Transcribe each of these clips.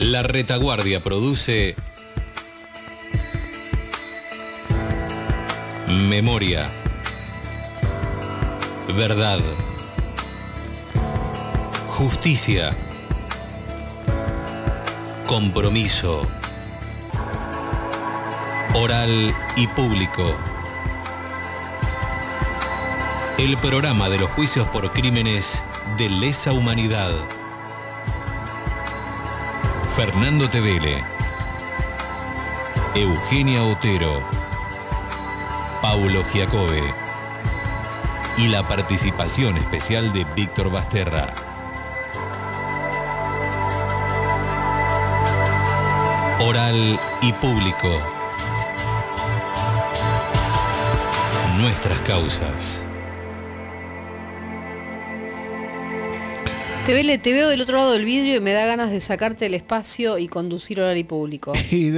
La Retaguardia produce Memoria, Verdad, Justicia, Compromiso, Oral y Público. El programa de los juicios por crímenes de lesa humanidad. Fernando Tevele, Eugenia Otero, Paulo Giacobbe y la participación especial de Víctor Basterra. Oral y Público. Nuestras causas. Tevele, te veo del otro lado del vidrio y me da ganas de sacarte el espacio y conducir Oral y Público. Y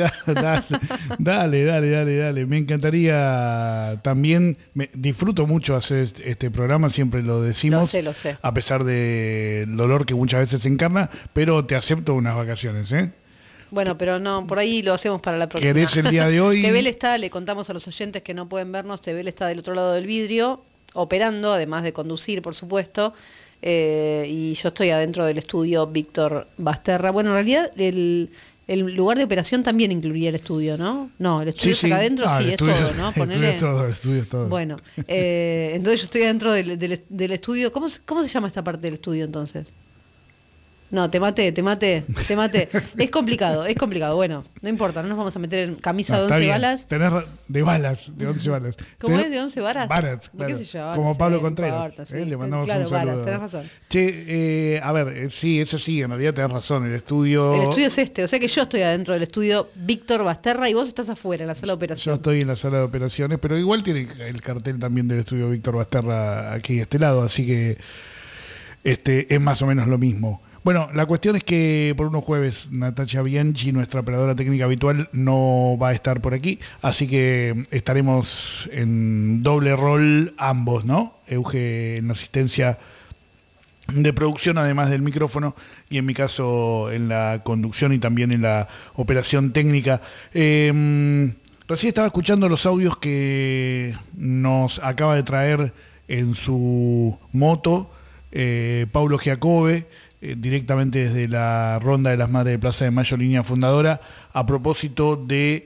dale. Me encantaría también, disfruto mucho hacer este programa, siempre lo decimos. Lo sé. A pesar del dolor que muchas veces se encarna, pero te acepto unas vacaciones, ¿eh? Bueno, pero no, por ahí lo hacemos para la próxima. ¿Querés el día de hoy? Tevele está, le contamos a los oyentes que no pueden vernos, Tevele está del otro lado del vidrio, operando, además de conducir, por supuesto. Y yo estoy adentro del estudio Víctor Basterra. Bueno, en realidad el lugar de operación también incluiría el estudio, ¿no? No, el estudio acá adentro, sí, es todo, ¿no? Ponele. El estudio es todo. Bueno, entonces yo estoy adentro del estudio. ¿Cómo se llama esta parte del estudio entonces? No, te maté. Es complicado. Bueno, no importa, no nos vamos a meter en camisa de 11 balas. Tenés de 11 balas. ¿Cómo es de 11 varas? Balas, claro. ¿Qué sé yo? Como Pablo Contreras. Importa, sí. Le mandamos claro, un saludo. Balas, tenés razón. Che, a ver, sí, eso sí, en realidad tenés razón. El estudio es este, o sea que yo estoy adentro del estudio Víctor Basterra y vos estás afuera, en la sala de operaciones. Yo estoy en la sala de operaciones, pero igual tiene el cartel también del estudio Víctor Basterra aquí de este lado, así que es más o menos lo mismo. Bueno, la cuestión es que por unos jueves Natacha Bianchi, nuestra operadora técnica habitual, no va a estar por aquí, así que estaremos en doble rol ambos, ¿no? Euge en la asistencia de producción, además del micrófono, y en mi caso en la conducción y también en la operación técnica. Recién estaba escuchando los audios que nos acaba de traer en su moto Paulo Giacobbe, directamente desde la Ronda de las Madres de Plaza de Mayo, línea fundadora, a propósito de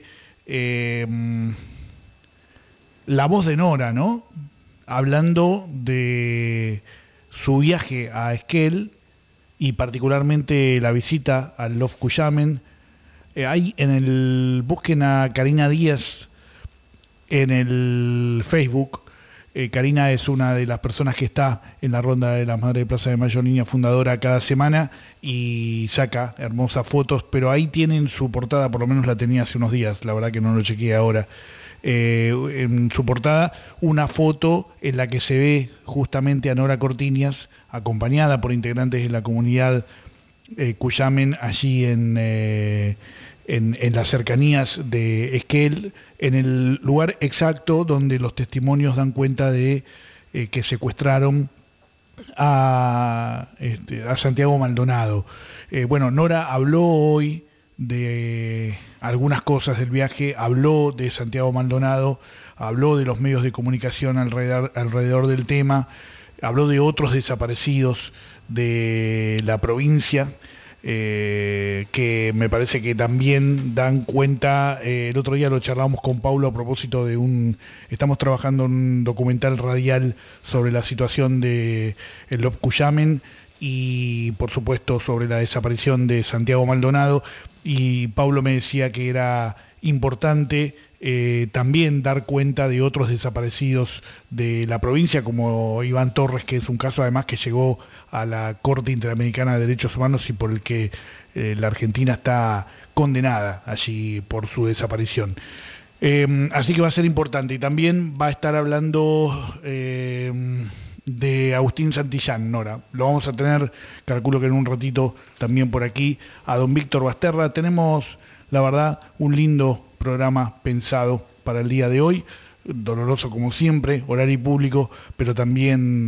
la voz de Nora, ¿no? Hablando de su viaje a Esquel y particularmente la visita al Loft Cuyamen. Ahí busquen a Karina Díaz en el Facebook. Karina es una de las personas que está en la Ronda de las Madres de Plaza de Mayo, línea fundadora, cada semana y saca hermosas fotos, pero ahí tienen su portada, por lo menos la tenía hace unos días, la verdad que no lo chequeé ahora. En su portada una foto en la que se ve justamente a Nora Cortiñas, acompañada por integrantes de la comunidad Cuyamen, allí en las cercanías de Esquel, en el lugar exacto donde los testimonios dan cuenta de que secuestraron a Santiago Maldonado. Bueno, Nora habló hoy de algunas cosas del viaje, habló de Santiago Maldonado, habló de los medios de comunicación alrededor del tema, habló de otros desaparecidos de la provincia, que me parece que también dan cuenta. El otro día lo charlamos con Paulo a propósito de estamos trabajando en un documental radial sobre la situación de el Loft Cuyamen y por supuesto sobre la desaparición de Santiago Maldonado, y Paulo me decía que era importante también dar cuenta de otros desaparecidos de la provincia, como Iván Torres, que es un caso además que llegó a la Corte Interamericana de Derechos Humanos y por el que la Argentina está condenada allí por su desaparición. Así que va a ser importante. Y también va a estar hablando de Agustín Santillán, Nora. Lo vamos a tener, calculo que en un ratito, también por aquí, a don Víctor Basterra. Tenemos, la verdad, un lindo programa pensado para el día de hoy, doloroso como siempre, Horario Público, pero también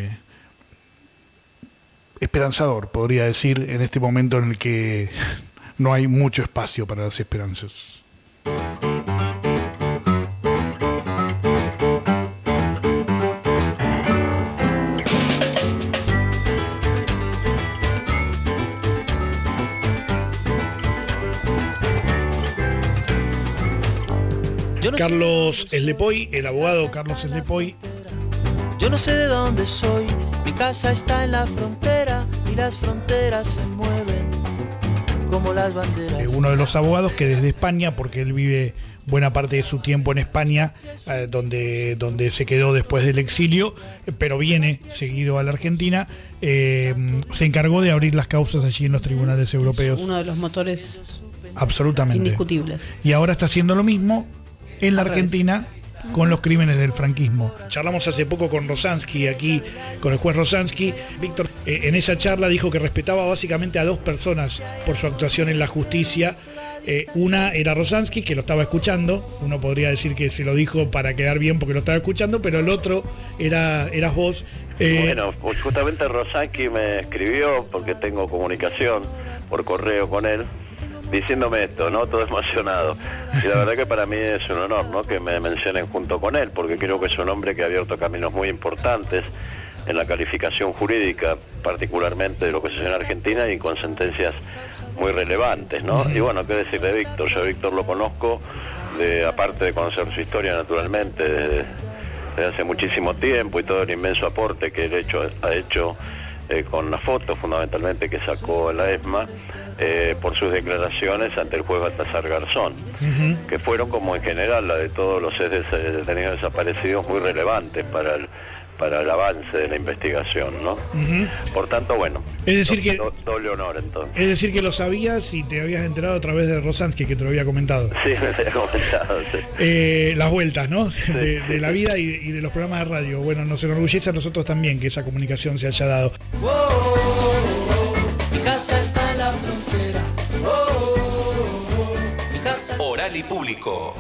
esperanzador, podría decir, en este momento en el que no hay mucho espacio para las esperanzas. Carlos Eslepoy, el abogado Carlos Eslepoy. Yo no sé de dónde soy, mi casa está en la frontera y las fronteras se mueven como las banderas. Uno de los abogados que desde España, porque él vive buena parte de su tiempo en España, donde se quedó después del exilio, pero viene seguido a la Argentina, se encargó de abrir las causas allí en los tribunales europeos. Uno de los motores absolutamente indiscutibles. Y ahora está haciendo lo mismo en la Argentina con los crímenes del franquismo. Charlamos hace poco con Rosansky, aquí con el juez Rosansky. Víctor, en esa charla dijo que respetaba básicamente a dos personas por su actuación en la justicia. Una era Rosansky, que lo estaba escuchando. Uno podría decir que se lo dijo para quedar bien porque lo estaba escuchando, pero el otro eras vos. Bueno, pues justamente Rosansky me escribió, porque tengo comunicación por correo con él, diciéndome esto, ¿no? Todo emocionado. Y la verdad que para mí es un honor, ¿no?, que me mencionen junto con él, porque creo que es un hombre que ha abierto caminos muy importantes en la calificación jurídica, particularmente de lo que se hace en Argentina, y con sentencias muy relevantes, ¿no? Y bueno, qué decir de Víctor. Yo a Víctor lo conozco, aparte de conocer su historia naturalmente, desde hace muchísimo tiempo, y todo el inmenso aporte que él ha hecho con las fotos fundamentalmente que sacó en la ESMA, por sus declaraciones ante el juez Baltasar Garzón, que fueron, como en general la de todos los detenidos desaparecidos, muy relevantes para el avance de la investigación, ¿no? Por tanto, bueno, es decir que doble honor entonces. Es decir que lo sabías y te habías enterado a través de Rosansky, que te lo había comentado. Sí, me había comentado, sí. Las vueltas, ¿no? Sí, de la vida y de los programas de radio. Bueno, nos enorgullece a nosotros también que esa comunicación se haya dado. Mi casa está en la frontera. Mi casa... Oral y público.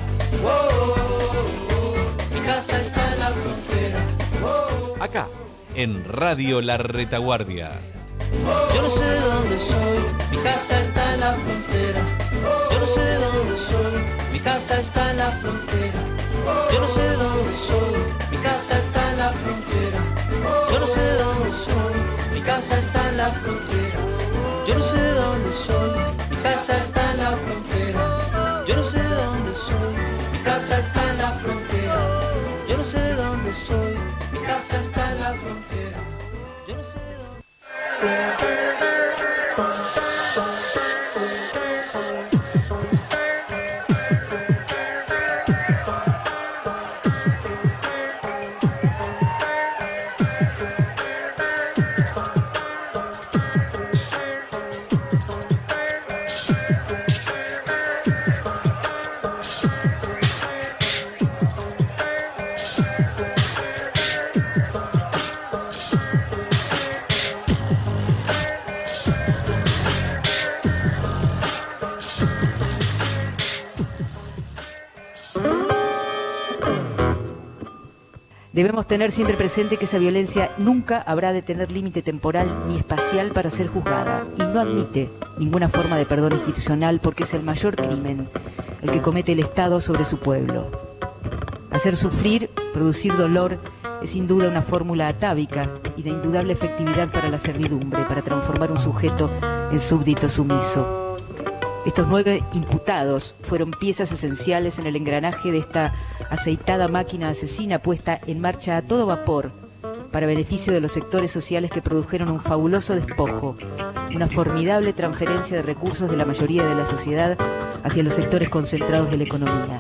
Mi casa está en la frontera. Acá, en Radio La Retaguardia. Yo no sé de dónde soy, mi casa está en la frontera. Yo no sé de dónde soy, mi casa está en la frontera. Yo no sé de dónde soy, mi casa está en la frontera. Yo no sé de dónde soy, mi casa está en la frontera. Yo no sé de dónde soy, mi casa está en la frontera. Yo no sé de dónde soy, mi casa está en la frontera. Yo no sé de dónde soy, mi casa está en la frontera. Yo no sé de dónde... Debemos tener siempre presente que esa violencia nunca habrá de tener límite temporal ni espacial para ser juzgada, y no admite ninguna forma de perdón institucional, porque es el mayor crimen el que comete el Estado sobre su pueblo. Hacer sufrir, producir dolor, es sin duda una fórmula atávica y de indudable efectividad para la servidumbre, para transformar un sujeto en súbdito sumiso. Estos 9 imputados fueron piezas esenciales en el engranaje de esta aceitada máquina asesina puesta en marcha a todo vapor para beneficio de los sectores sociales que produjeron un fabuloso despojo, una formidable transferencia de recursos de la mayoría de la sociedad hacia los sectores concentrados de la economía.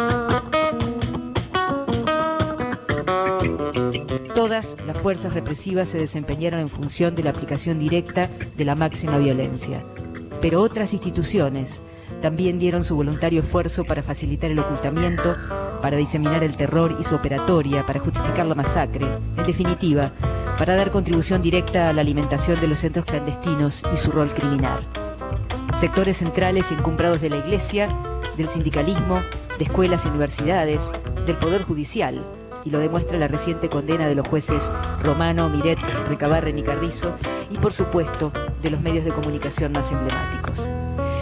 Todas las fuerzas represivas se desempeñaron en función de la aplicación directa de la máxima violencia. Pero otras instituciones también dieron su voluntario esfuerzo para facilitar el ocultamiento, para diseminar el terror y su operatoria, para justificar la masacre, en definitiva, para dar contribución directa a la alimentación de los centros clandestinos y su rol criminal. Sectores centrales y encumbrados de la Iglesia, del sindicalismo, de escuelas y universidades, del Poder Judicial, y lo demuestra la reciente condena de los jueces Romano, Miret, Recabarren y Carrizo, y por supuesto de los medios de comunicación más emblemáticos.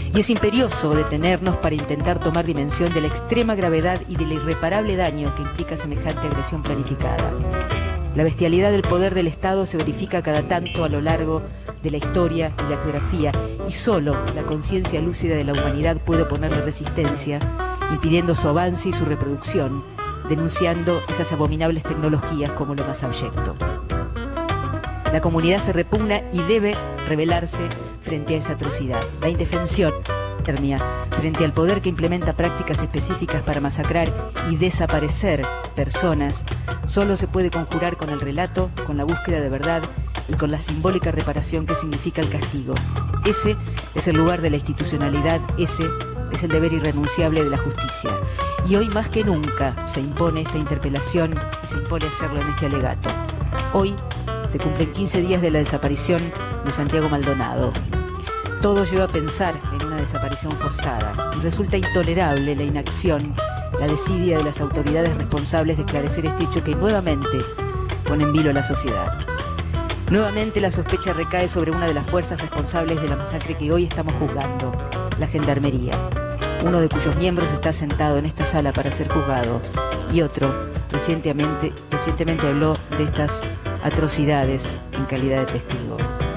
Y es imperioso detenernos para intentar tomar dimensión de la extrema gravedad y del irreparable daño que implica semejante agresión planificada. La bestialidad del poder del Estado se verifica cada tanto a lo largo de la historia y la geografía, y solo la conciencia lúcida de la humanidad puede oponerle resistencia, impidiendo su avance y su reproducción, denunciando esas abominables tecnologías como lo más abyecto. La comunidad se repugna y debe rebelarse frente a esa atrocidad. La indefensión frente al poder que implementa prácticas específicas para masacrar y desaparecer personas, solo se puede conjurar con el relato, con la búsqueda de verdad y con la simbólica reparación que significa el castigo. Ese es el lugar de la institucionalidad, ese es el deber irrenunciable de la justicia. Y hoy más que nunca se impone esta interpelación y se impone hacerlo en este alegato. Hoy se cumplen 15 días de la desaparición de Santiago Maldonado. Todo lleva a pensar en una desaparición forzada y resulta intolerable la inacción, la desidia de las autoridades responsables de esclarecer este hecho que nuevamente pone en vilo a la sociedad. Nuevamente la sospecha recae sobre una de las fuerzas responsables de la masacre que hoy estamos juzgando, la Gendarmería, uno de cuyos miembros está sentado en esta sala para ser juzgado, y otro recientemente habló de estas atrocidades en calidad de testigo.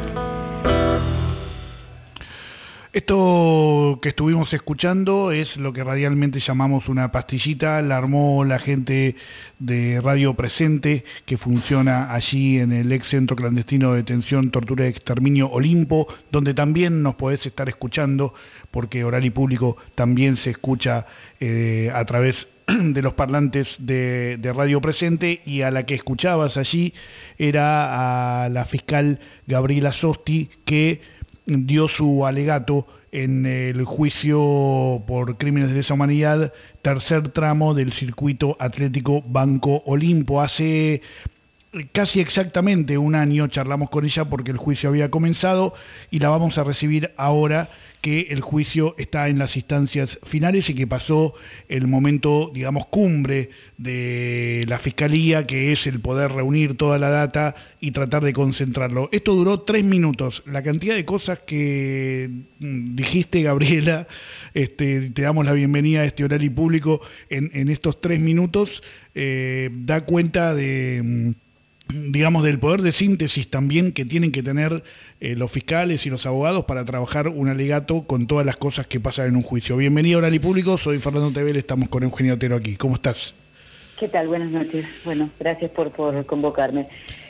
Esto que estuvimos escuchando es lo que radialmente llamamos una pastillita, la armó la gente de Radio Presente, que funciona allí en el ex centro clandestino de detención, tortura y exterminio Olimpo, donde también nos podés estar escuchando, porque Oral y Público también se escucha a través de los parlantes de Radio Presente, y a la que escuchabas allí era a la fiscal Gabriela Sosti, que dio su alegato en el juicio por crímenes de lesa humanidad, tercer tramo del circuito atlético Banco Olimpo. Hace casi exactamente un año charlamos con ella porque el juicio había comenzado, y la vamos a recibir ahora que el juicio está en las instancias finales y que pasó el momento, digamos, cumbre de la Fiscalía, que es el poder reunir toda la data y tratar de concentrarlo. Esto duró 3 minutos. La cantidad de cosas que dijiste, Gabriela, te damos la bienvenida a este Oral y Público en estos 3 minutos, da cuenta de, digamos, del poder de síntesis también que tienen que tener los fiscales y los abogados para trabajar un alegato con todas las cosas que pasan en un juicio. Bienvenido a Oral y Público, soy Fernando Tevel, estamos con Eugenio Otero aquí. ¿Cómo estás? ¿Qué tal? Buenas noches. Bueno, gracias por convocarme.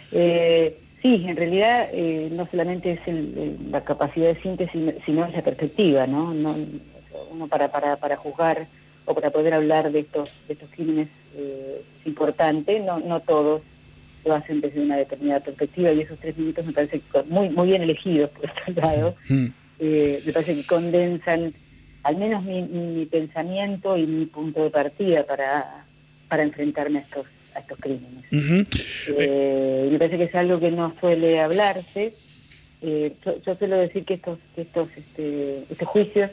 Sí, en realidad no solamente es la capacidad de síntesis, sino es la perspectiva, ¿no? Uno para juzgar o para poder hablar de estos crímenes es importante, no todos lo hacen desde una determinada perspectiva, y esos 3 minutos me parece muy bien elegidos por estos lados. Me parece que condensan al menos mi pensamiento y mi punto de partida para enfrentarme a estos crímenes. Me parece que es algo que no suele hablarse. Yo suelo decir que estos juicios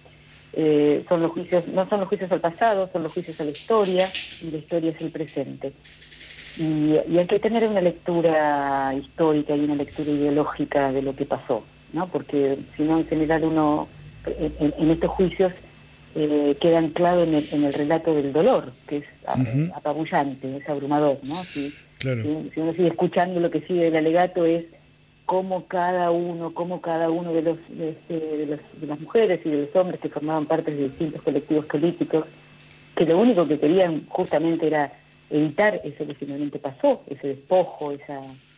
son los juicios, no son los juicios al pasado, son los juicios a la historia, y la historia es el presente. Y hay que tener una lectura histórica y una lectura ideológica de lo que pasó, ¿no? Porque si no, en general uno, en estos juicios, queda anclado en el relato del dolor, que es apabullante, es abrumador, ¿no? Si uno sigue escuchando, lo que sigue del alegato es cómo cada uno de las mujeres y de los hombres que formaban parte de distintos colectivos políticos, que lo único que querían justamente era evitar eso que finalmente pasó, ese despojo, ese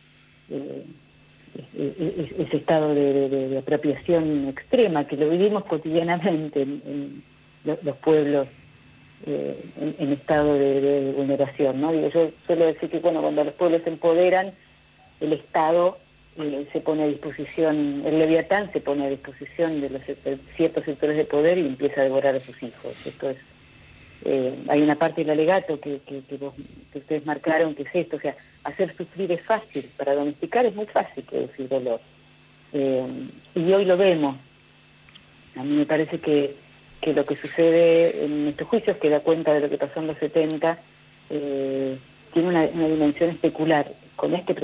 estado de apropiación extrema que lo vivimos cotidianamente en los pueblos en estado de vulneración, ¿no? Digo, yo suelo decir que cuando los pueblos se empoderan, el Estado se pone a disposición, el Leviatán se pone a disposición de ciertos sectores de poder y empieza a devorar a sus hijos. Esto es, hay una parte del alegato que ustedes marcaron, que es esto, o sea, hacer sufrir es fácil, para domesticar es muy fácil producir dolor. Y hoy lo vemos. A mí me parece que lo que sucede en estos juicios, que da cuenta de lo que pasó en los 70, tiene una dimensión especular, con este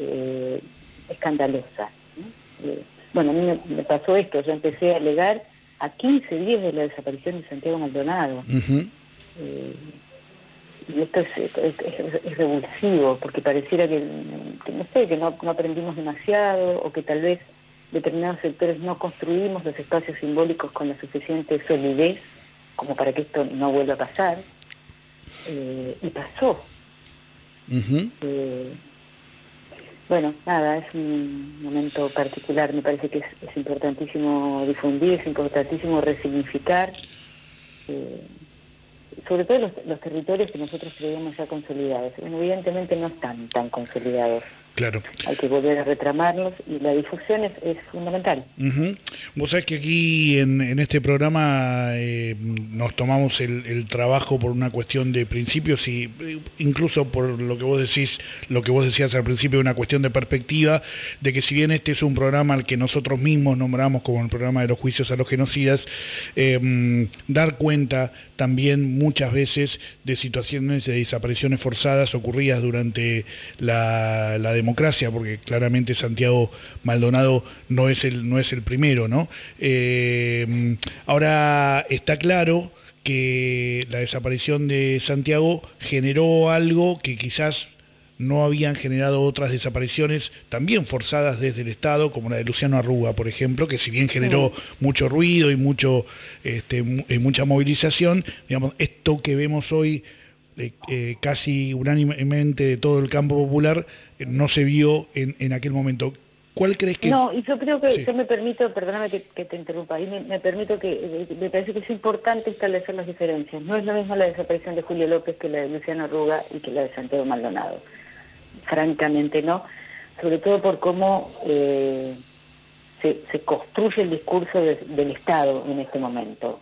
presente escandalosa, ¿no? Bueno, a mí me pasó esto, yo empecé a alegar a 15 días de la desaparición de Santiago Maldonado. Y esto es revulsivo, porque pareciera que no sé, que no aprendimos demasiado, o que tal vez determinados sectores no construimos los espacios simbólicos con la suficiente solidez como para que esto no vuelva a pasar. Y pasó. Bueno, nada, es un momento particular. Me parece que es importantísimo difundir, es importantísimo resignificar, sobre todo los territorios que nosotros creíamos ya consolidados. Bueno, evidentemente no están tan consolidados. Claro. Hay que volver a retramarlos, y la difusión es fundamental. Vos sabés que aquí en este programa nos tomamos el trabajo por una cuestión de principios, y incluso por lo que vos decías al principio, una cuestión de perspectiva, de que si bien este es un programa al que nosotros mismos nombramos como el programa de los juicios a los genocidas, dar cuenta también muchas veces de situaciones de desapariciones forzadas ocurridas durante la democracia, porque claramente Santiago Maldonado no es el primero, ¿no? Ahora está claro que la desaparición de Santiago generó algo que quizás no habían generado otras desapariciones también forzadas desde el Estado, como la de Luciano Arruga, por ejemplo, que si bien generó mucho ruido y mucha movilización, digamos, esto que vemos hoy casi unánimemente de todo el campo popular no se vio en aquel momento. ¿Cuál crees que...? No, y yo creo que, sí. yo me permito, perdóname que te interrumpa, y me permito me parece que es importante establecer las diferencias. No es lo mismo la desaparición de Julio López que la de Luciano Arruga y que la de Santiago Maldonado. Francamente no, sobre todo por cómo se construye el discurso del Estado en este momento.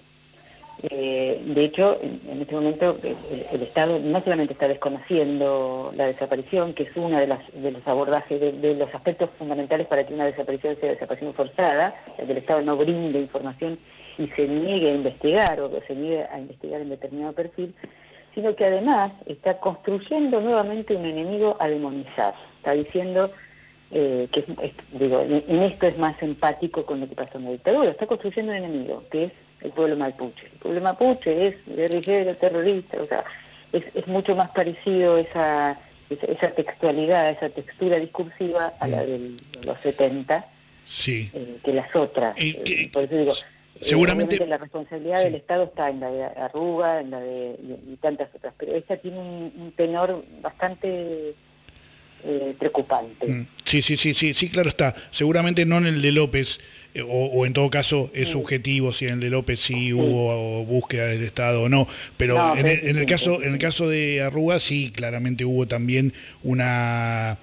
De hecho, en este momento el Estado no solamente está desconociendo la desaparición, que es uno de los abordajes de los aspectos fundamentales para que una desaparición sea desaparición forzada, que el Estado no brinde información y se niegue a investigar, o que se niegue a investigar en determinado perfil, sino que además está construyendo nuevamente un enemigo a demonizar. Está diciendo que en esto es más empático con lo que pasó en la dictadura. Está construyendo un enemigo, que es el pueblo mapuche. El pueblo mapuche es guerrillero, terrorista, o sea, es mucho más parecido esa textualidad, esa textura discursiva a la de los 70, sí, que las otras. Por eso digo, seguramente la responsabilidad del Estado está en la de Arruga, en la de y tantas otras, pero esta tiene un tenor bastante preocupante. Sí, claro está. Seguramente no en el de López, o en todo caso es subjetivo si en el de López sí hubo búsqueda del Estado o no, pero en el caso de Arruga sí, claramente hubo también una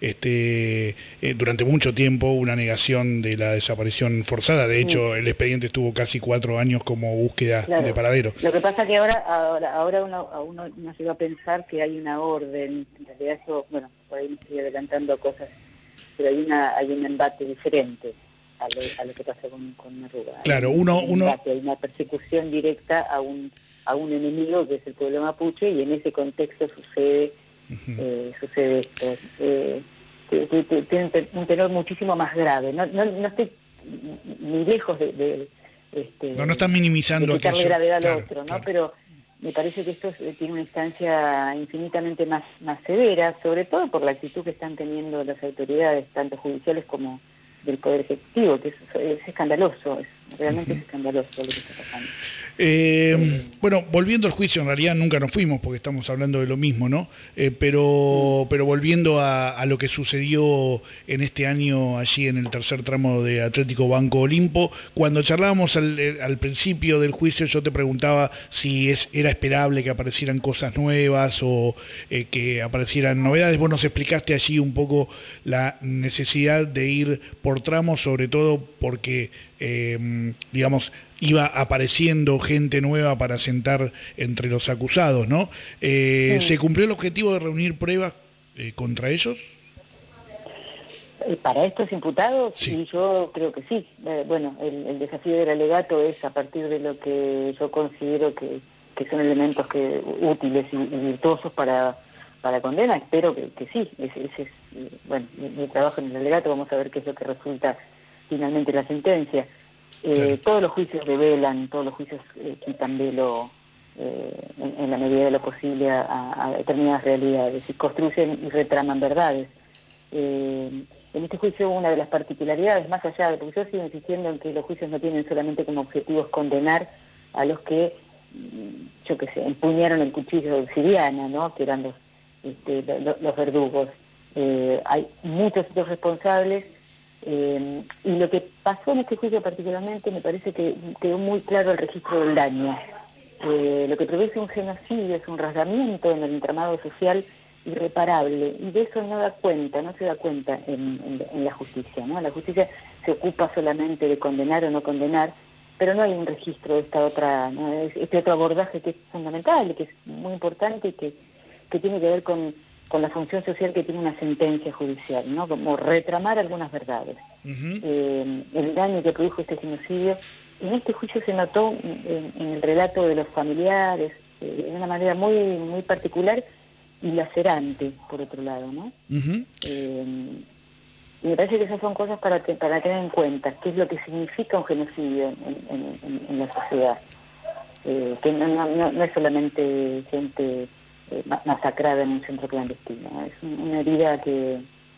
durante mucho tiempo una negación de la desaparición forzada. De hecho, el expediente estuvo casi 4 años como búsqueda de paradero. Lo que pasa que ahora uno se va a pensar que hay una orden. En realidad eso, bueno, por ahí me estoy adelantando cosas, pero hay un embate diferente a lo que pasa con Arruga. Claro, hay una persecución directa a un enemigo que es el pueblo mapuche, y en ese contexto sucede esto. Tiene un tenor muchísimo más grave. No estoy ni lejos no están minimizando de quitarle aquello. gravedad al Claro, otro, ¿no? claro. Pero me parece que esto tiene una instancia infinitamente más severa, sobre todo por la actitud que están teniendo las autoridades, tanto judiciales como del Poder Ejecutivo, que es escandaloso, realmente es escandaloso lo que está pasando. Bueno, volviendo al juicio, en realidad nunca nos fuimos porque estamos hablando de lo mismo, ¿no? Pero volviendo a lo que sucedió en este año allí en el tercer tramo de Atlético Banco Olimpo, cuando charlábamos al principio del juicio, yo te preguntaba si era esperable que aparecieran cosas nuevas o que aparecieran novedades. Vos nos explicaste allí un poco la necesidad de ir por tramos, sobre todo porque, digamos, iba apareciendo gente nueva para sentar entre los acusados, ¿no? ¿Se cumplió el objetivo de reunir pruebas contra ellos? Para estos imputados, Sí. Y yo creo que sí. Bueno, el desafío del alegato es a partir de lo que yo considero que son elementos útiles y virtuosos para condena. Espero que sí. Ese es mi trabajo en el alegato. Vamos a ver qué es lo que resulta finalmente la sentencia. Claro. Todos los juicios revelan, todos los juicios quitan velo en la medida de lo posible a determinadas realidades y construyen y retraman verdades. En este juicio una de las particularidades, más allá de, porque yo sigo insistiendo en que los juicios no tienen solamente como objetivos condenar a los que, yo qué sé, empuñaron el cuchillo de obsidiana, ¿no? Que eran los verdugos. Hay muchos otros responsables, y lo que pasó en este juicio particularmente me parece que quedó muy claro el registro del daño. Lo que produce un genocidio es un rasgamiento en el entramado social irreparable, y de eso no se da cuenta en la justicia, ¿no? La justicia se ocupa solamente de condenar o no condenar, pero no hay un registro de esta otra, ¿no? Este otro abordaje que es fundamental, que es muy importante y que tiene que ver con la función social que tiene una sentencia judicial, ¿no? Como retramar algunas verdades. El daño que produjo este genocidio, en este juicio se notó en el relato de los familiares, de una manera muy, muy particular y lacerante, por otro lado, ¿no? Y me parece que esas son cosas para tener en cuenta, qué es lo que significa un genocidio en la sociedad. Que no es solamente gente masacrada en un centro clandestino, es una herida que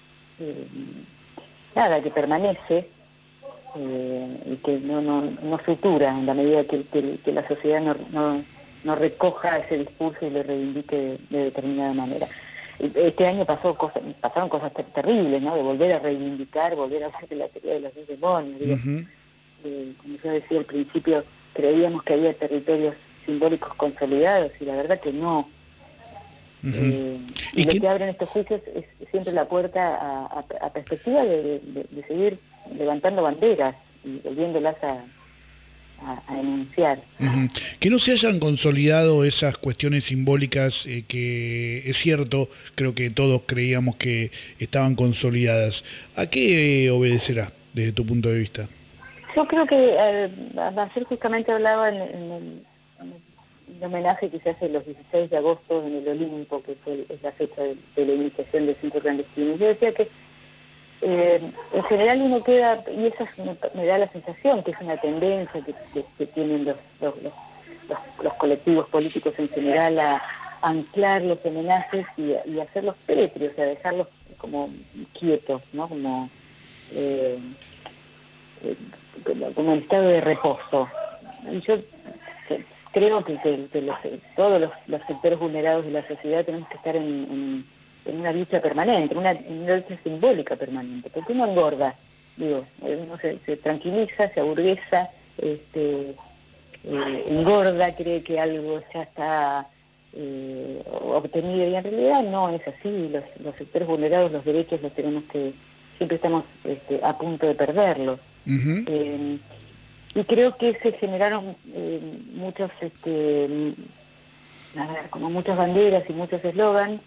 permanece y que no sutura en la medida que la sociedad no recoja ese discurso y lo reivindique de determinada manera. Este año pasaron cosas terribles, ¿no? De volver a reivindicar, volver a hablar de la teoría de los 10 demonios. Digo, como yo decía al principio, creíamos que había territorios simbólicos consolidados y la verdad que no. Y lo que abren estos juicios es siempre la puerta a perspectiva de seguir levantando banderas y volviéndolas a enunciar. Que no se hayan consolidado esas cuestiones simbólicas que es cierto, creo que todos creíamos que estaban consolidadas. ¿A qué obedecerá desde tu punto de vista? Yo creo que ayer justamente hablaba en el homenaje que se hace los 16 de agosto en el Olimpo, que es la fecha de la iniciación del centro clandestino. Yo decía que en general uno queda, y esa me da la sensación que es una tendencia que tienen los colectivos políticos en general a anclar los homenajes y hacerlos pétreos, a dejarlos como quietos, ¿no? Como en estado de reposo. Y yo creo que todos los sectores vulnerados de la sociedad tenemos que estar en una lucha permanente, en una lucha simbólica permanente, porque uno engorda, uno se tranquiliza, se aburguesa, engorda, cree que algo ya está obtenido, y en realidad no es así. Los sectores vulnerados, los derechos los tenemos que, siempre estamos a punto de perderlos. Y creo que se generaron muchos, como muchas banderas y muchos eslogans,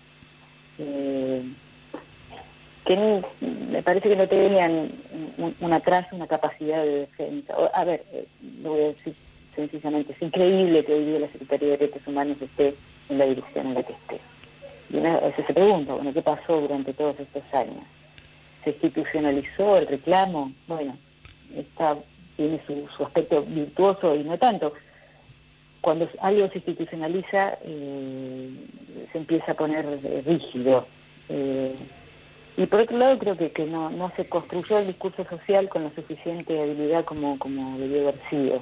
que me parece que no tenían una capacidad de defensa. Lo voy a decir sencillamente, es increíble que hoy día la Secretaría de Derechos Humanos esté en la dirección en la que esté. Y una vez se pregunta, ¿qué pasó durante todos estos años? ¿Se institucionalizó el reclamo? Bueno, tiene su aspecto virtuoso y no tanto. Cuando algo se institucionaliza, se empieza a poner rígido. Y por otro lado, creo que no se construyó el discurso social con la suficiente habilidad como debió haber sido.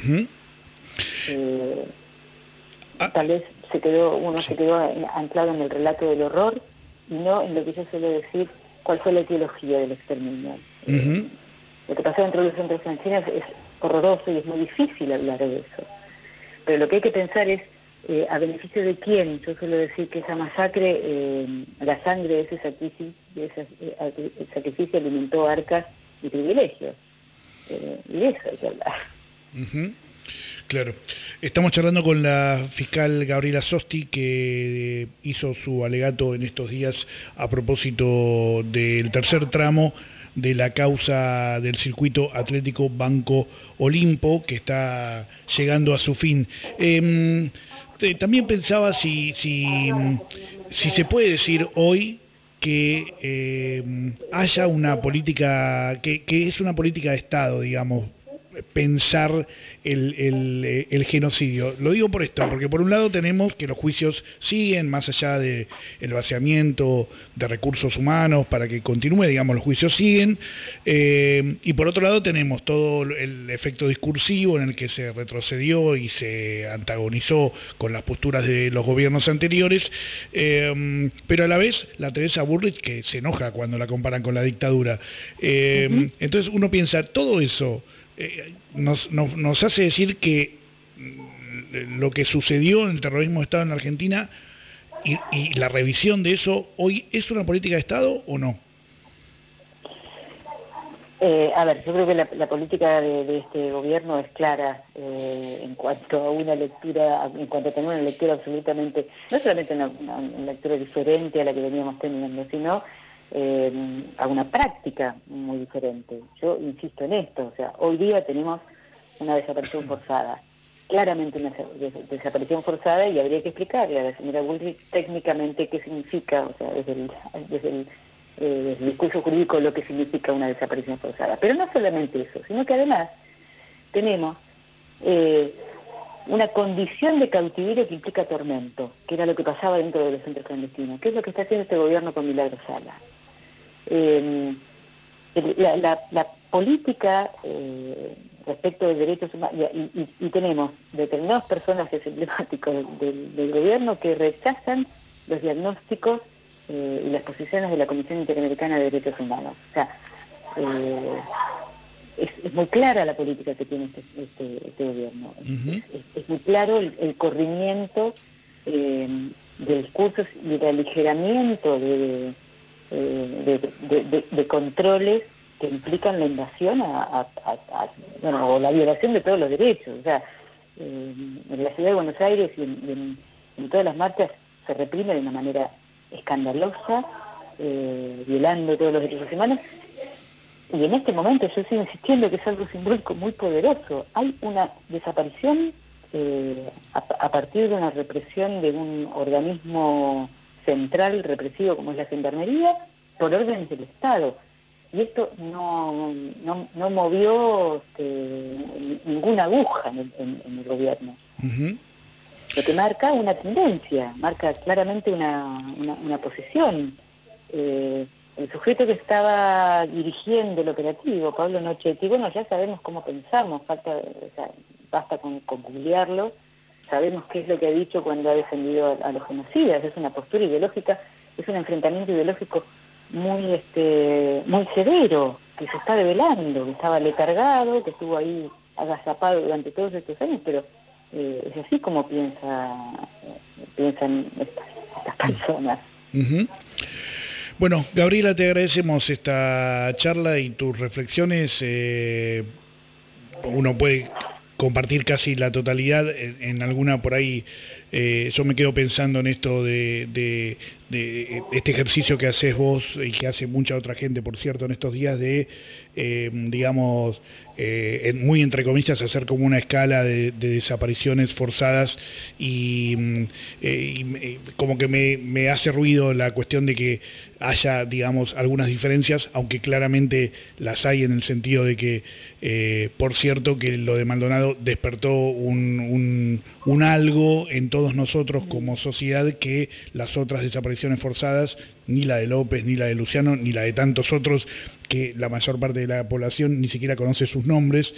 Tal vez uno se quedó anclado en el relato del horror y no en lo que yo suelo decir, cuál fue la etiología del exterminio. Lo que pasó dentro de los centros clandestinos es horroroso y es muy difícil hablar de eso. Pero lo que hay que pensar es a beneficio de quién. Yo suelo decir que esa masacre, la sangre de ese sacrificio alimentó arcas y privilegios. Y de eso hay que hablar. Claro. Estamos charlando con la fiscal Gabriela Sosti, que hizo su alegato en estos días a propósito del tercer tramo de la causa del circuito atlético Banco Olimpo, que está llegando a su fin. También pensaba si se puede decir hoy que haya una política, que es una política de Estado, digamos, pensar el genocidio. Lo digo por esto, porque por un lado tenemos que los juicios siguen, más allá del vaciamiento de recursos humanos para que continúe, digamos, los juicios siguen, y por otro lado tenemos todo el efecto discursivo en el que se retrocedió y se antagonizó con las posturas de los gobiernos anteriores, pero a la vez la Teresa Burrich, que se enoja cuando la comparan con la dictadura. Entonces uno piensa, todo eso nos hace decir que lo que sucedió en el terrorismo de Estado en la Argentina y la revisión de eso hoy es una política de Estado o no. A ver, yo creo que la política de este gobierno es clara en cuanto a una lectura, en cuanto a tener una lectura absolutamente, no solamente una lectura diferente a la que veníamos teniendo, sino a una práctica muy diferente. Yo insisto en esto, o sea, hoy día tenemos una desaparición forzada, claramente una desaparición forzada, y habría que explicarle a la señora Bullrich técnicamente qué significa, o sea, desde el discurso jurídico lo que significa una desaparición forzada. Pero no solamente eso, sino que además tenemos una condición de cautiverio que implica tormento, que era lo que pasaba dentro de los centros clandestinos, que es lo que está haciendo este gobierno con Milagro Sala. La política respecto de derechos humanos, y tenemos determinadas personas, que es emblemático del gobierno, que rechazan los diagnósticos y las posiciones de la Comisión Interamericana de Derechos Humanos. O sea, es muy clara la política que tiene este gobierno. Es muy claro el corrimiento de discursos y el aligeramiento de controles que implican la invasión o la violación de todos los derechos. O sea, en la ciudad de Buenos Aires y en todas las marchas se reprime de una manera escandalosa, violando todos los derechos humanos, y en este momento yo sigo insistiendo que es algo simbólico muy poderoso. Hay una desaparición a partir de una represión de un organismo central represivo como es la Gendarmería, por órdenes del Estado. Y esto no movió ninguna aguja en el gobierno. Lo que marca una tendencia, marca claramente una posición. El sujeto que estaba dirigiendo el operativo, Pablo Nochetti, bueno, ya sabemos cómo pensamos, basta con googlearlo, sabemos qué es lo que ha dicho cuando ha defendido a los genocidas. Es una postura ideológica, es un enfrentamiento ideológico muy severo, que se está develando, que estaba letargado, que estuvo ahí agazapado durante todos estos años, pero es así como piensan estas personas. Bueno, Gabriela, te agradecemos esta charla y tus reflexiones. Uno puede compartir casi la totalidad, en alguna por ahí yo me quedo pensando en esto de este ejercicio que haces vos y que hace mucha otra gente, por cierto, en estos días de, digamos, muy entre comillas, hacer como una escala de desapariciones forzadas y como que me hace ruido la cuestión de que haya, digamos, algunas diferencias, aunque claramente las hay en el sentido de que, por cierto, que lo de Maldonado despertó un algo en todos nosotros como sociedad que las otras desapariciones forzadas, ni la de López, ni la de Luciano, ni la de tantos otros, que la mayor parte de la población ni siquiera conoce sus nombres,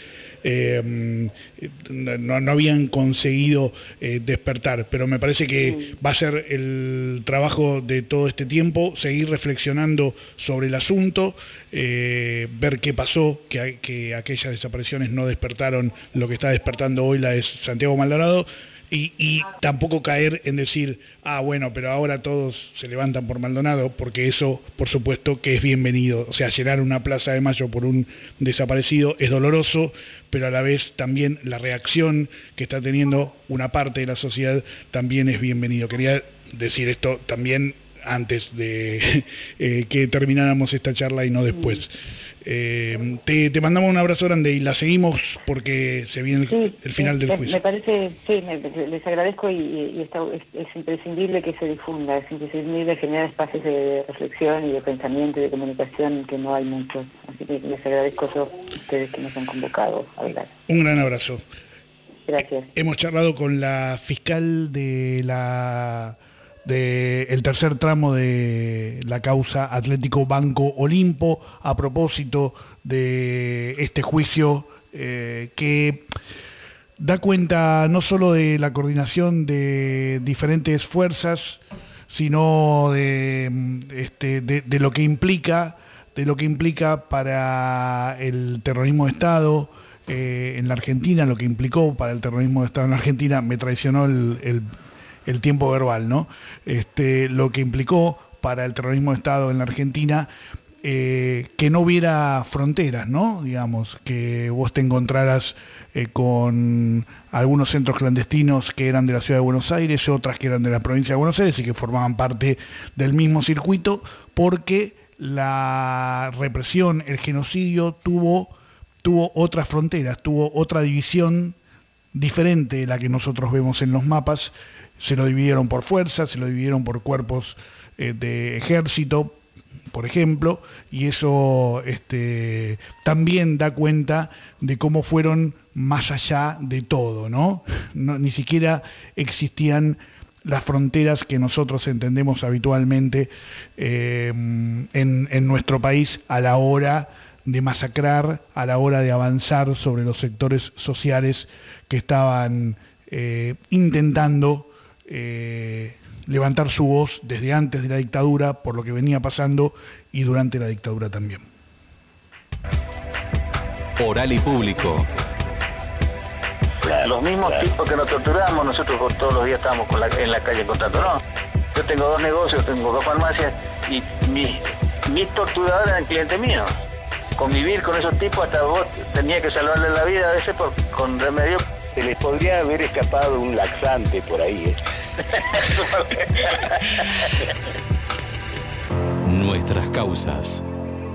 no habían conseguido despertar. Pero me parece que va a ser el trabajo de todo este tiempo, seguir reflexionando sobre el asunto, ver qué pasó, que aquellas desapariciones no despertaron lo que está despertando hoy la de Santiago Maldonado, y tampoco caer en decir, bueno, pero ahora todos se levantan por Maldonado, porque eso, por supuesto, que es bienvenido. O sea, llenar una Plaza de Mayo por un desaparecido es doloroso, pero a la vez también la reacción que está teniendo una parte de la sociedad también es bienvenido. Quería decir esto también antes de que termináramos esta charla y no después. Te mandamos un abrazo grande y la seguimos porque se viene el final del juicio. Me parece, les agradezco y es imprescindible que se difunda, es imprescindible generar espacios de reflexión y de pensamiento y de comunicación, que no hay muchos, así que les agradezco yo. ustedes que nos han convocado a hablar. Un gran abrazo. Gracias. Hemos charlado con la fiscal de el tercer tramo de la causa Atlético Banco Olimpo a propósito de este juicio que da cuenta no solo de la coordinación de diferentes fuerzas, sino de lo que implica para el terrorismo de Estado en la Argentina, lo que implicó para el terrorismo de Estado en la Argentina. Me traicionó el tiempo verbal, ¿no? Lo que implicó para el terrorismo de Estado en la Argentina, que no hubiera fronteras, ¿no? Digamos, que vos te encontraras con algunos centros clandestinos que eran de la ciudad de Buenos Aires, otras que eran de la provincia de Buenos Aires y que formaban parte del mismo circuito, porque la represión, el genocidio tuvo otras fronteras, tuvo otra división diferente de la que nosotros vemos en los mapas. Se lo dividieron por fuerzas, se lo dividieron por cuerpos de ejército, por ejemplo, y eso también da cuenta de cómo fueron más allá de todo, ¿no? Ni siquiera existían las fronteras que nosotros entendemos habitualmente en nuestro país a la hora de masacrar, a la hora de avanzar sobre los sectores sociales que estaban intentando levantar su voz desde antes de la dictadura, por lo que venía pasando, y durante la dictadura también. Oral y Público. Los mismos tipos que nos torturamos, nosotros todos los días estamos en la calle contando, no. Yo tengo 2 negocios, tengo 2 farmacias y mis torturadores eran clientes míos. Convivir con esos tipos, hasta vos tenías que salvarle la vida a veces con remedio. Se les podría haber escapado un laxante por ahí, ¿eh? Nuestras causas.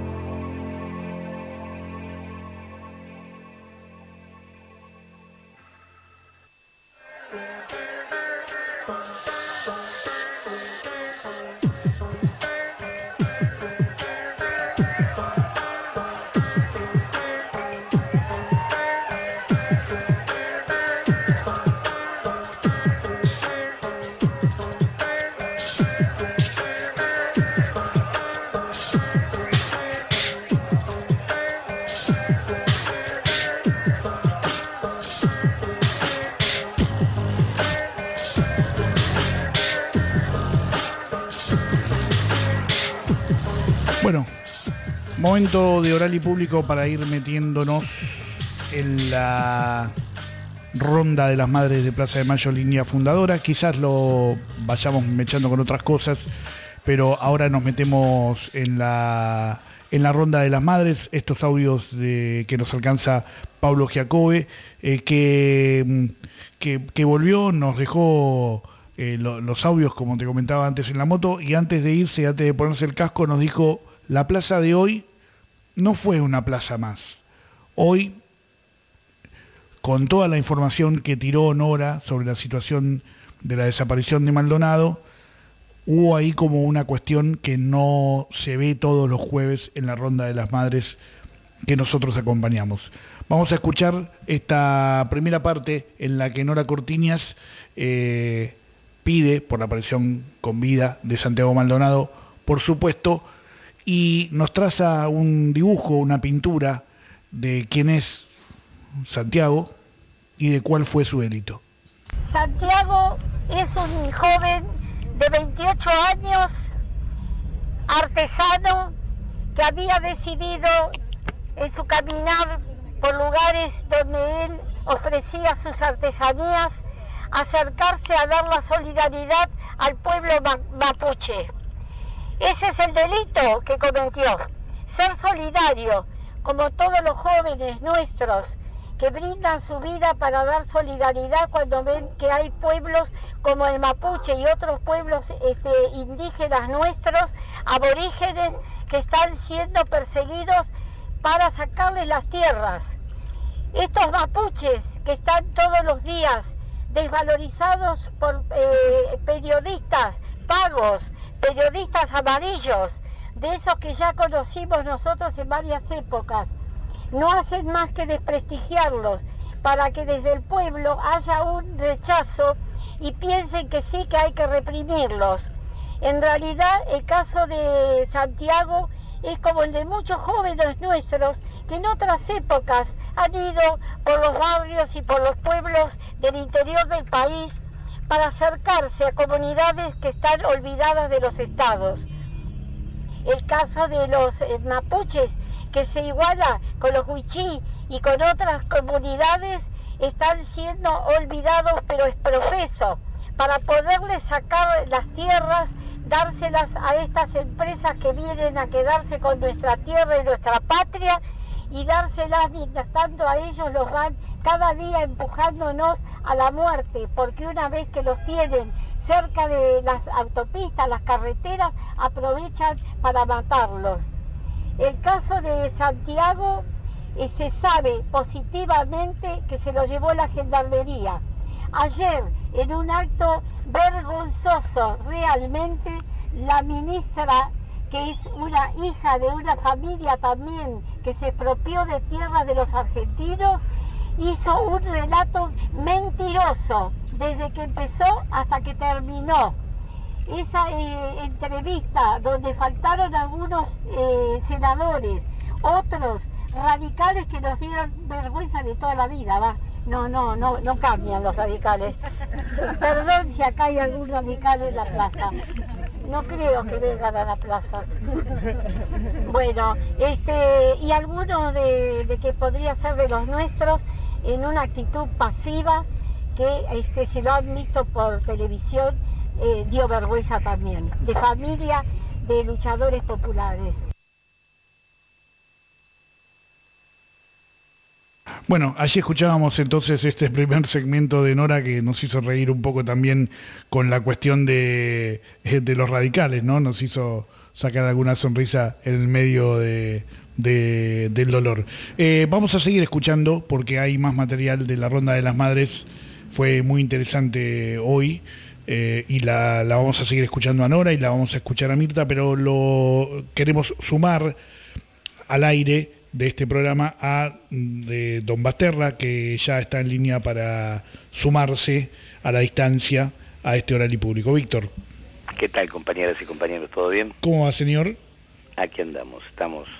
Bueno, momento de Oral y Público para ir metiéndonos en la ronda de las Madres de Plaza de Mayo, línea fundadora. Quizás lo vayamos mechando con otras cosas, pero ahora nos metemos en la ronda de las Madres. Estos audios que nos alcanza Pablo Giacobbe, que volvió, nos dejó los audios, como te comentaba antes, en la moto, y antes de irse, antes de ponerse el casco, nos dijo: la plaza de hoy no fue una plaza más. Hoy, con toda la información que tiró Nora sobre la situación de la desaparición de Maldonado, hubo ahí como una cuestión que no se ve todos los jueves en la ronda de las Madres que nosotros acompañamos. Vamos a escuchar esta primera parte en la que Nora Cortiñas pide por la aparición con vida de Santiago Maldonado, por supuesto, y nos traza un dibujo, una pintura de quién es Santiago y de cuál fue su delito. Santiago es un joven de 28 años, artesano, que había decidido en su caminar por lugares donde él ofrecía sus artesanías, acercarse a dar la solidaridad al pueblo mapuche. Ese es el delito que cometió, ser solidario, como todos los jóvenes nuestros que brindan su vida para dar solidaridad cuando ven que hay pueblos como el mapuche y otros pueblos indígenas nuestros, aborígenes, que están siendo perseguidos para sacarles las tierras. Estos mapuches que están todos los días desvalorizados por periodistas pagos, periodistas amarillos, de esos que ya conocimos nosotros en varias épocas, no hacen más que desprestigiarlos para que desde el pueblo haya un rechazo y piensen que sí, que hay que reprimirlos. En realidad el caso de Santiago es como el de muchos jóvenes nuestros que en otras épocas han ido por los barrios y por los pueblos del interior del país para acercarse a comunidades que están olvidadas de los estados. El caso de los mapuches, que se iguala con los huichí y con otras comunidades, están siendo olvidados, pero es profeso, para poderles sacar las tierras, dárselas a estas empresas que vienen a quedarse con nuestra tierra y nuestra patria, y dárselas mientras tanto a ellos los van cada día empujándonos a la muerte, porque una vez que los tienen cerca de las autopistas, las carreteras, aprovechan para matarlos. El caso de Santiago se sabe positivamente que se lo llevó la Gendarmería. Ayer, en un acto vergonzoso realmente, la ministra, que es una hija de una familia también que se expropió de tierras de los argentinos, hizo un relato mentiroso desde que empezó hasta que terminó. Esa entrevista donde faltaron algunos senadores, otros radicales que nos dieron vergüenza de toda la vida, ¿va? No cambian los radicales. Perdón si acá hay algún radical en la plaza. No creo que vengan a la plaza. Bueno, y algunos de que podría ser de los nuestros en una actitud pasiva que se lo han visto por televisión, dio vergüenza también, de familia de luchadores populares. Bueno, allí escuchábamos entonces este primer segmento de Nora que nos hizo reír un poco también con la cuestión de los radicales, ¿no? Nos hizo sacar alguna sonrisa en el medio del dolor. Vamos a seguir escuchando porque hay más material de la Ronda de las Madres. Fue muy interesante hoy y la vamos a seguir escuchando a Nora y la vamos a escuchar a Mirta, pero lo queremos sumar al aire de este programa a don Basterra, que ya está en línea para sumarse a la distancia a este oral y público. Víctor. ¿Qué tal, compañeras y compañeros? ¿Todo bien? ¿Cómo va, señor? Aquí andamos, estamos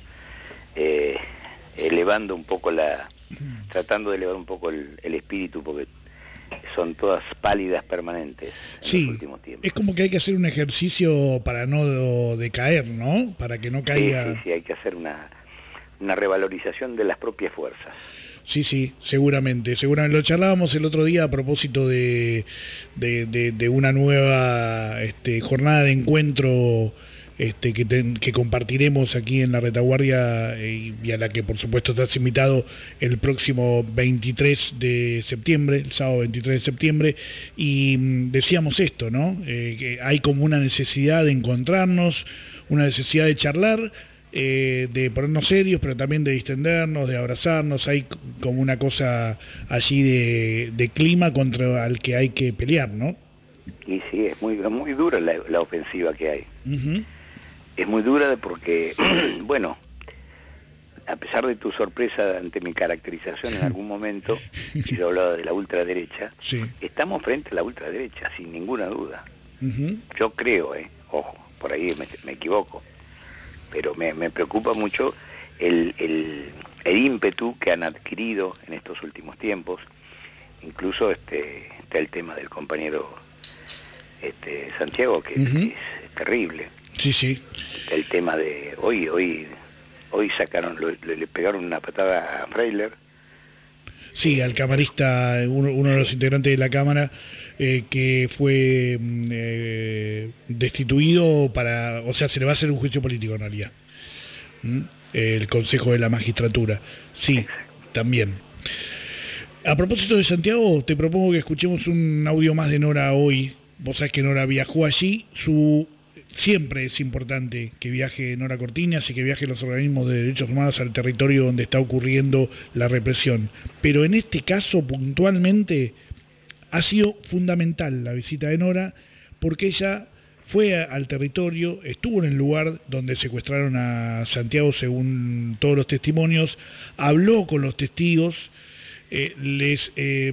elevando un poco tratando de elevar un poco el espíritu, porque son todas pálidas permanentes en los últimos tiempos. Es como que hay que hacer un ejercicio para no decaer, ¿no? Para que no caiga... Sí, hay que hacer una revalorización de las propias fuerzas. Sí, seguramente. Lo charlábamos el otro día a propósito de una nueva jornada de encuentro que compartiremos aquí en la Retaguardia y a la que por supuesto estás invitado el próximo 23 de septiembre, el sábado 23 de septiembre, y decíamos esto, ¿no? Que hay como una necesidad de encontrarnos, una necesidad de charlar, de ponernos serios, pero también de distendernos, de abrazarnos. Hay como una cosa allí de clima contra el que hay que pelear, ¿no? Y sí, es muy dura la ofensiva que hay. Uh-huh. Es muy dura porque, bueno, a pesar de tu sorpresa ante mi caracterización en algún momento, yo hablaba de la ultraderecha, sí. Estamos frente a la ultraderecha, sin ninguna duda. Uh-huh. Yo creo, ojo, por ahí me equivoco, pero me preocupa mucho el ímpetu que han adquirido en estos últimos tiempos. Incluso está el tema del compañero Santiago, que uh-huh. es terrible. Sí. El tema de hoy sacaron, le pegaron una patada a Freiler. Sí, al camarista, uno de los integrantes de la Cámara, que fue destituido o sea, se le va a hacer un juicio político en realidad. El Consejo de la Magistratura. Sí, también. A propósito de Santiago, te propongo que escuchemos un audio más de Nora hoy. Vos sabés que Nora viajó allí, siempre es importante que viaje Nora Cortiñas y que viajen los organismos de derechos humanos al territorio donde está ocurriendo la represión. Pero en este caso, puntualmente, ha sido fundamental la visita de Nora, porque ella fue al territorio, estuvo en el lugar donde secuestraron a Santiago según todos los testimonios, habló con los testigos, les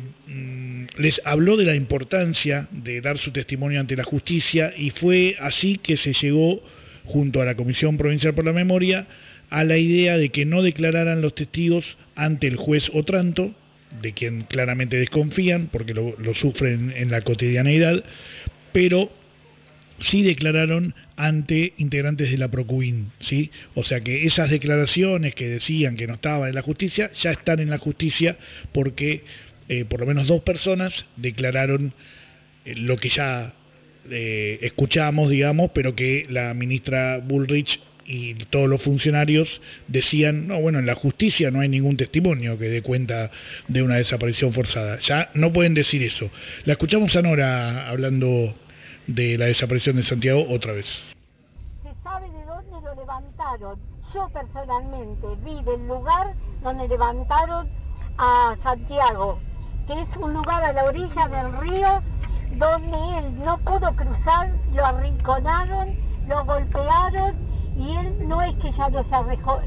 habló de la importancia de dar su testimonio ante la justicia, y fue así que se llegó, junto a la Comisión Provincial por la Memoria, a la idea de que no declararan los testigos ante el juez Otranto, de quien claramente desconfían porque lo sufren en la cotidianeidad, pero sí declararon ante integrantes de la Procubin, ¿sí? O sea que esas declaraciones que decían que no estaban en la justicia, ya están en la justicia, porque por lo menos 2 personas declararon lo que ya escuchamos, digamos, pero que la ministra Bullrich y todos los funcionarios decían, no, bueno, en la justicia no hay ningún testimonio que dé cuenta de una desaparición forzada. Ya no pueden decir eso. La escuchamos a Nora hablando de la desaparición de Santiago otra vez. Se sabe de dónde lo levantaron. Yo personalmente vi del lugar donde levantaron a Santiago, que es un lugar a la orilla del río donde él no pudo cruzar, lo arrinconaron, lo golpearon, y él no es que ya no se arrojó,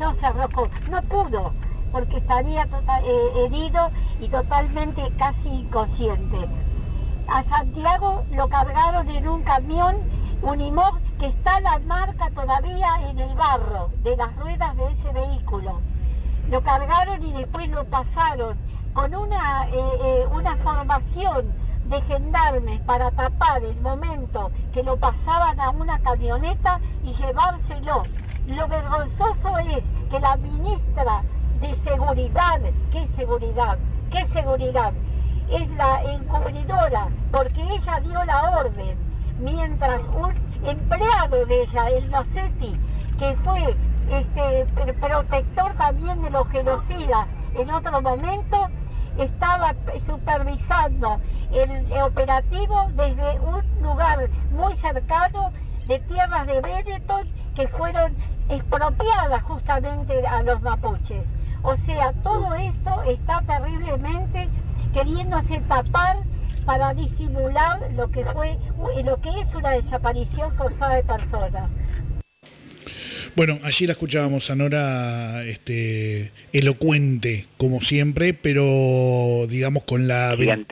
no pudo, porque estaría herido y totalmente casi inconsciente. A Santiago lo cargaron en un camión Unimog, que está la marca todavía en el barro de las ruedas de ese vehículo. Lo cargaron y después lo pasaron con una formación de gendarmes para tapar el momento que lo pasaban a una camioneta y llevárselo. Lo vergonzoso es que la ministra de Seguridad, ¿qué seguridad? ¿Qué seguridad? Es la encubridora, porque ella dio la orden, mientras un empleado de ella, el Nocetti, que fue protector también de los genocidas en otro momento, estaba supervisando el operativo desde un lugar muy cercano de tierras de Benetton que fueron expropiadas justamente a los mapuches. O sea, todo esto está terriblemente queriéndose tapar para disimular lo que es una desaparición forzada de personas. Bueno, allí la escuchábamos a Nora, elocuente como siempre, pero digamos con la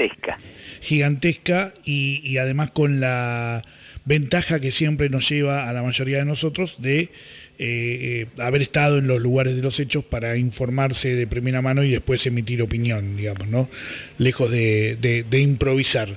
gigantesca y además con la ventaja que siempre nos lleva a la mayoría de nosotros de haber estado en los lugares de los hechos para informarse de primera mano y después emitir opinión, digamos, ¿no? Lejos de improvisar.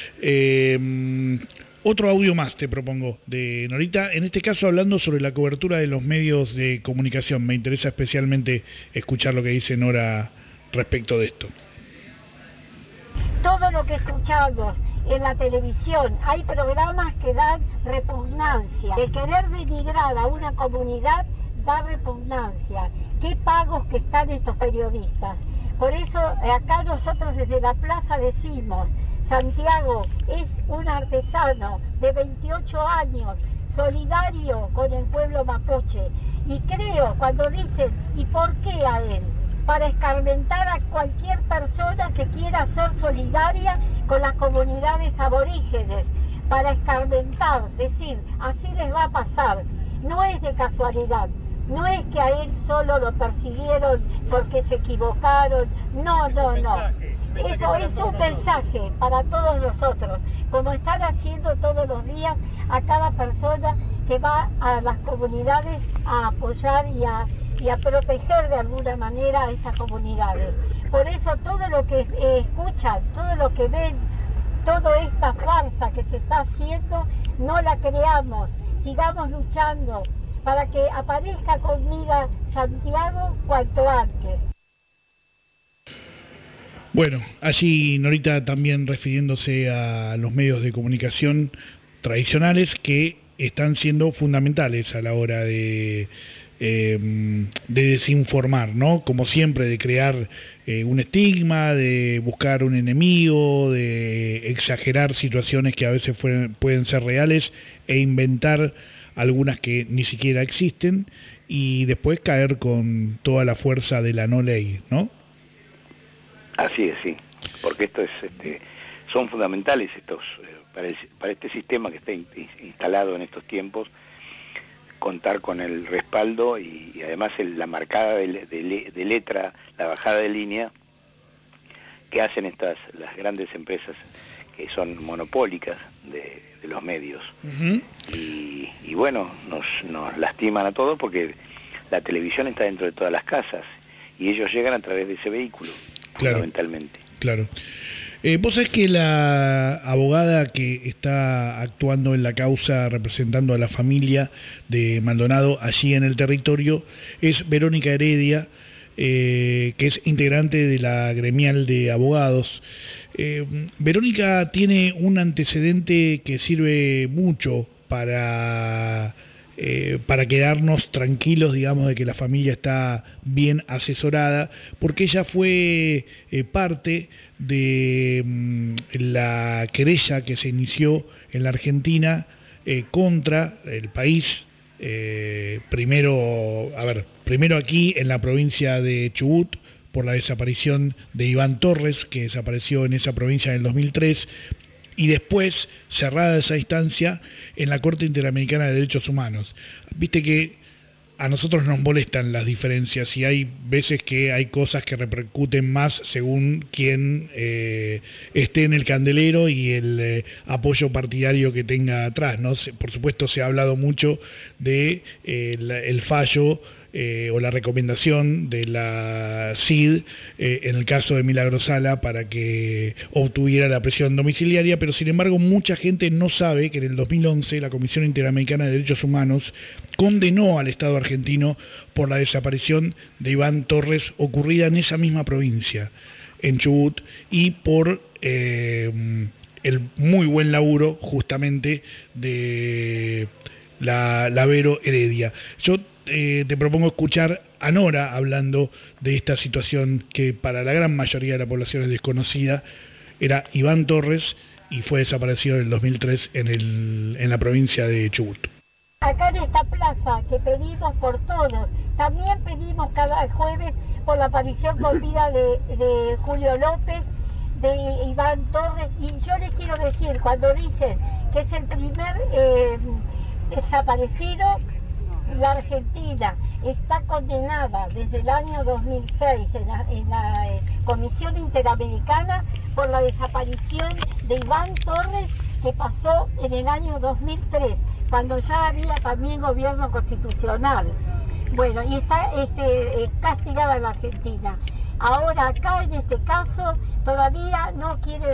Otro audio más te propongo de Norita, en este caso hablando sobre la cobertura de los medios de comunicación. Me interesa especialmente escuchar lo que dice Nora respecto de esto. Todo lo que escuchamos en la televisión, hay programas que dan repugnancia. El querer denigrar a una comunidad da repugnancia. ¿Qué pagos que están estos periodistas? Por eso acá nosotros desde la plaza decimos, Santiago es un artesano de 28 años, solidario con el pueblo mapuche. Y creo, cuando dicen, ¿y por qué a él? Para escarmentar a cualquier persona que quiera ser solidaria con las comunidades aborígenes, para escarmentar, decir, así les va a pasar. No es de casualidad, no es que a él solo lo persiguieron porque se equivocaron, no. Eso es un mensaje para todos nosotros, como están haciendo todos los días a cada persona que va a las comunidades a apoyar y a proteger de alguna manera a estas comunidades. Por eso todo lo que escuchan, todo lo que ven, toda esta farsa que se está haciendo, no la creamos, sigamos luchando para que aparezca con vida Santiago cuanto antes. Bueno, allí Norita también refiriéndose a los medios de comunicación tradicionales que están siendo fundamentales a la hora de desinformar, ¿no? Como siempre, de crear un estigma, de buscar un enemigo, de exagerar situaciones que a veces pueden ser reales e inventar algunas que ni siquiera existen y después caer con toda la fuerza de la no ley, ¿no? Así es, sí, porque esto es, son fundamentales estos para este sistema que está instalado en estos tiempos, contar con el respaldo y además la marcada de letra, la bajada de línea que hacen las grandes empresas que son monopólicas de los medios. Uh-huh. Y bueno, nos lastiman a todos porque la televisión está dentro de todas las casas y ellos llegan a través de ese vehículo, claro, fundamentalmente. Claro. Vos sabés que la abogada que está actuando en la causa representando a la familia de Maldonado allí en el territorio es Verónica Heredia, que es integrante de la gremial de abogados. Verónica tiene un antecedente que sirve mucho para quedarnos tranquilos, digamos, de que la familia está bien asesorada, porque ella fue parte de la querella que se inició en la Argentina contra el país, primero aquí en la provincia de Chubut, por la desaparición de Iván Torres, que desapareció en esa provincia en el 2003, y después, cerrada esa instancia, en la Corte Interamericana de Derechos Humanos. Viste que a nosotros nos molestan las diferencias y hay veces que hay cosas que repercuten más según quién esté en el candelero y el apoyo partidario que tenga atrás, ¿no? Por supuesto se ha hablado mucho de el fallo o la recomendación de la CID en el caso de Milagro Sala para que obtuviera la prisión domiciliaria, pero sin embargo mucha gente no sabe que en el 2011 la Comisión Interamericana de Derechos Humanos condenó al Estado argentino por la desaparición de Iván Torres ocurrida en esa misma provincia, en Chubut, y por el muy buen laburo justamente de la Vero Heredia. Yo te propongo escuchar a Nora hablando de esta situación que para la gran mayoría de la población es desconocida. Era Iván Torres y fue desaparecido en el 2003 en la provincia de Chubut. Acá en esta plaza que pedimos por todos, también pedimos cada jueves por la aparición con vida de Julio López, de Iván Torres, y yo les quiero decir, cuando dicen que es el primer desaparecido, la Argentina está condenada desde el año 2006 en la Comisión Interamericana por la desaparición de Iván Torres, que pasó en el año 2003, cuando ya había también gobierno constitucional. Bueno, y está castigada la Argentina. Ahora acá en este caso todavía no quieren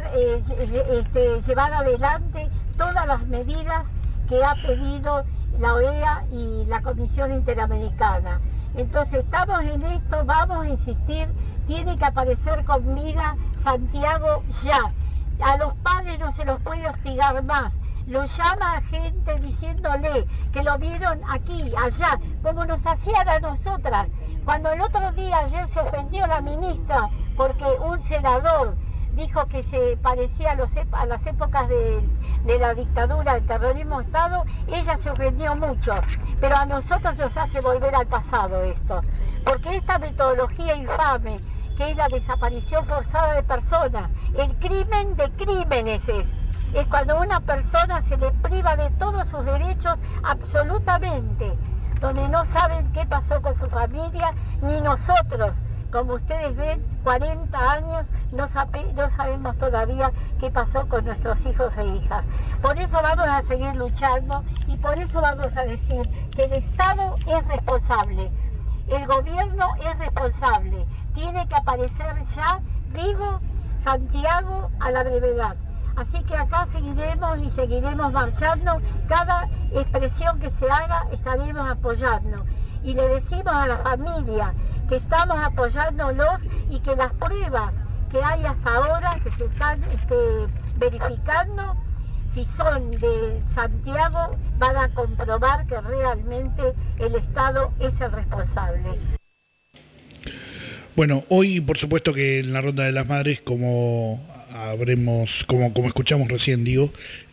llevar adelante todas las medidas que ha pedido la OEA y la Comisión Interamericana. Entonces estamos en esto, vamos a insistir, tiene que aparecer con vida Santiago ya. A los padres no se los puede hostigar más. Lo llama a gente diciéndole que lo vieron aquí, allá, como nos hacían a nosotras. Cuando el otro día, ayer, se ofendió la ministra porque un senador dijo que se parecía a las épocas de la dictadura, del terrorismo de Estado, ella se ofendió mucho. Pero a nosotros nos hace volver al pasado esto. Porque esta metodología infame, que es la desaparición forzada de personas, el crimen de crímenes es cuando una persona se le priva de todos sus derechos absolutamente, donde no saben qué pasó con su familia, ni nosotros, como ustedes ven, 40 años, no sabemos todavía qué pasó con nuestros hijos e hijas. Por eso vamos a seguir luchando y por eso vamos a decir que el Estado es responsable, el gobierno es responsable, tiene que aparecer ya vivo Santiago a la brevedad. Así que acá seguiremos y seguiremos marchando, cada expresión que se haga estaremos apoyando. Y le decimos a la familia que estamos apoyándolos y que las pruebas que hay hasta ahora, que se están verificando, si son de Santiago, van a comprobar que realmente el Estado es el responsable. Bueno, hoy por supuesto que en la Ronda de las Madres, como escuchamos recién, digo,